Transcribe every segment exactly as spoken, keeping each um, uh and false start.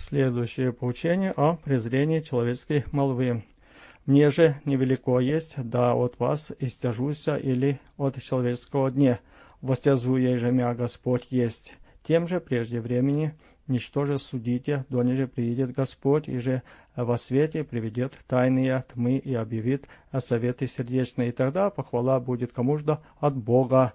Следующее поучение о презрении человеческой молвы. «Мне же невелико есть, да от вас истяжуся или от человеческого дня, востязуя же мя Господь есть. Тем же прежде времени ничтоже судите, донеже приидет Господь, и же во свете приведет тайные тьмы и объявит советы сердечные, и тогда похвала будет кому-жда от Бога».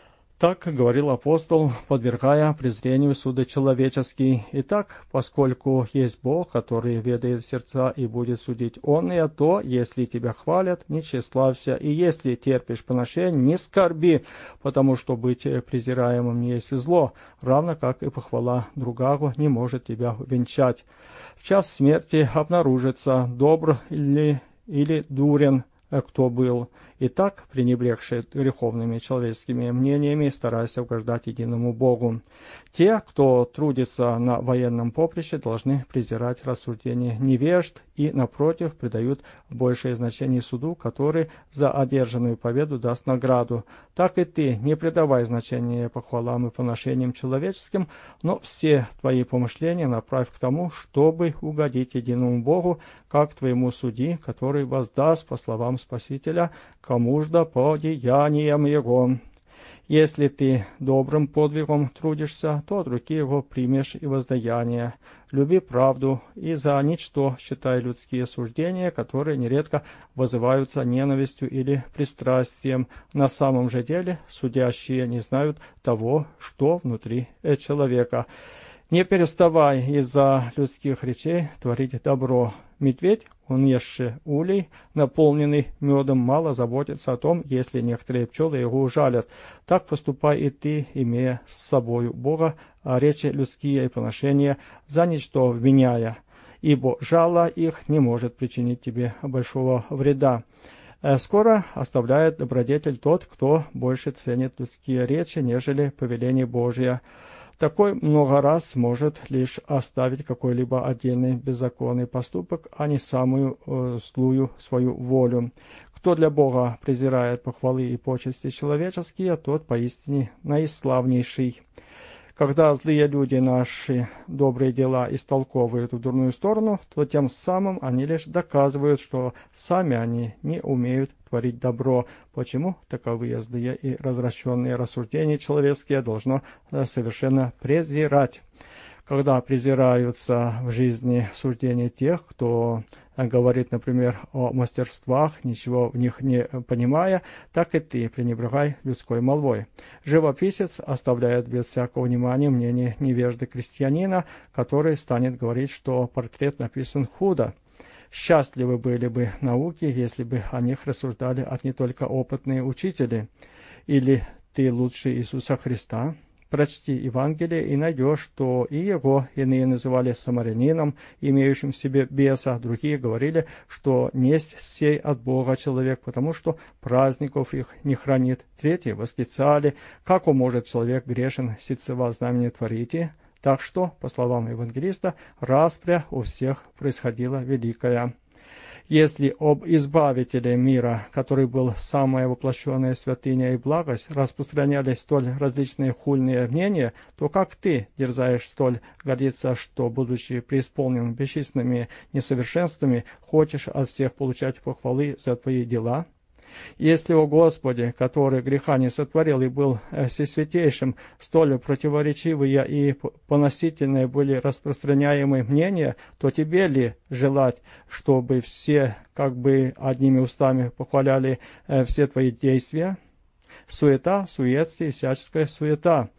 Так говорил апостол, подвергая презрению суды человеческий. Итак, поскольку есть Бог, который ведает сердца и будет судить он, и то, если тебя хвалят, не тщеславься, и если терпишь поношение, не скорби, потому что быть презираемым не есть зло, равно как и похвала другого не может тебя венчать. В час смерти обнаружится, добр или, или дурен кто был. Итак, пренебрегший греховными человеческими мнениями, старайся угождать единому Богу. Те, кто трудится на военном поприще, должны презирать рассуждения невежд и, напротив, придают большее значение суду, который за одержанную победу даст награду. Так и ты не придавай значения похвалам и поношениям человеческим, но все твои помышления направь к тому, чтобы угодить единому Богу, как твоему судьи, который воздаст, по словам Спасителя, кому-жда по деяниям его. Если ты добрым подвигом трудишься, то от руки его примешь и воздаяние. Люби правду, и за ничто считай людские суждения, которые нередко вызываются ненавистью или пристрастием. На самом же деле судящие не знают того, что внутри человека. Не переставай из-за людских речей творить добро. Медведь, унесший улей, наполненный медом, мало заботится о том, если некоторые пчелы его ужалят. Так поступай и ты, имея с собою Бога, а речи людские и поношения за ничто вменяя, ибо жало их не может причинить тебе большого вреда. Скоро оставляет добродетель тот, кто больше ценит людские речи, нежели повеление Божие. Такой много раз может лишь оставить какой-либо отдельный беззаконный поступок, а не самую э, злую свою волю. Кто для Бога презирает похвалы и почести человеческие, тот поистине наиславнейший. Когда злые люди наши добрые дела истолковывают в дурную сторону, то тем самым они лишь доказывают, что сами они не умеют творить добро. Почему таковые злые и развращенные рассуждения человеческие должно совершенно презирать? Когда презираются в жизни суждения тех, кто говорит, например, о мастерствах, ничего в них не понимая, так и ты пренебрегай людской молвой. Живописец оставляет без всякого внимания мнение невежды крестьянина, который станет говорить, что портрет написан худо. Счастливы были бы науки, если бы о них рассуждали от не только опытные учители. Или ты лучше Иисуса Христа? Прочти Евангелие и найдешь, что и его иные называли самарянином, имеющим в себе беса, другие говорили, что несть сей от Бога человек, потому что праздников их не хранит. Третьи восклицали, как может человек грешен ситцева знамения творите? Так что, по словам евангелиста, распря у всех происходила великая. Если об Избавителе мира, который был самая воплощенная святыня и благость, распространялись столь различные хульные мнения, то как ты дерзаешь столь гордиться, что, будучи преисполнен бесчисленными несовершенствами, хочешь от всех получать похвалы за твои дела? Если, о Господи, который греха не сотворил и был всесвятейшим, столь противоречивые и поносительные были распространяемые мнения, то тебе ли желать, чтобы все как бы одними устами похваляли все твои действия? Суета, суетствие и всяческая суета.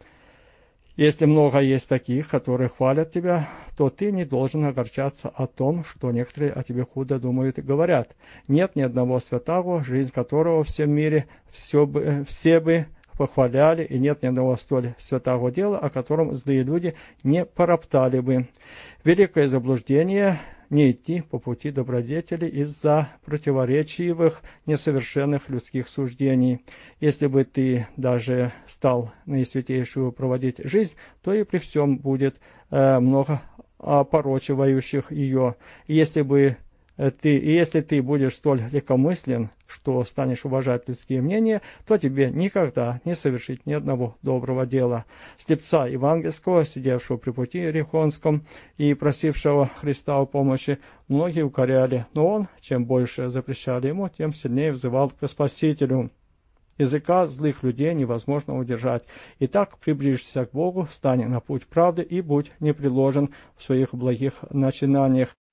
Если много есть таких, которые хвалят тебя, то ты не должен огорчаться о том, что некоторые о тебе худо думают и говорят. Нет ни одного святого, жизнь которого в всем мире все бы, все бы похваляли, и нет ни одного столь святого дела, о котором злые люди не пороптали бы. Великое заблуждение — не идти по пути добродетели из-за противоречивых, несовершенных людских суждений. Если бы ты даже стал наисвятейшую проводить жизнь, то и при всем будет э, много опорочивающих ее. Если бы ты, и если ты будешь столь легкомыслен, что станешь уважать людские мнения, то тебе никогда не совершить ни одного доброго дела. Слепца евангельского, сидевшего при пути Иерихонском и просившего Христа о помощи, многие укоряли, но он, чем больше запрещали ему, тем сильнее взывал к Спасителю. Языка злых людей невозможно удержать. Итак, приближься к Богу, стань на путь правды и будь непреложен в своих благих начинаниях.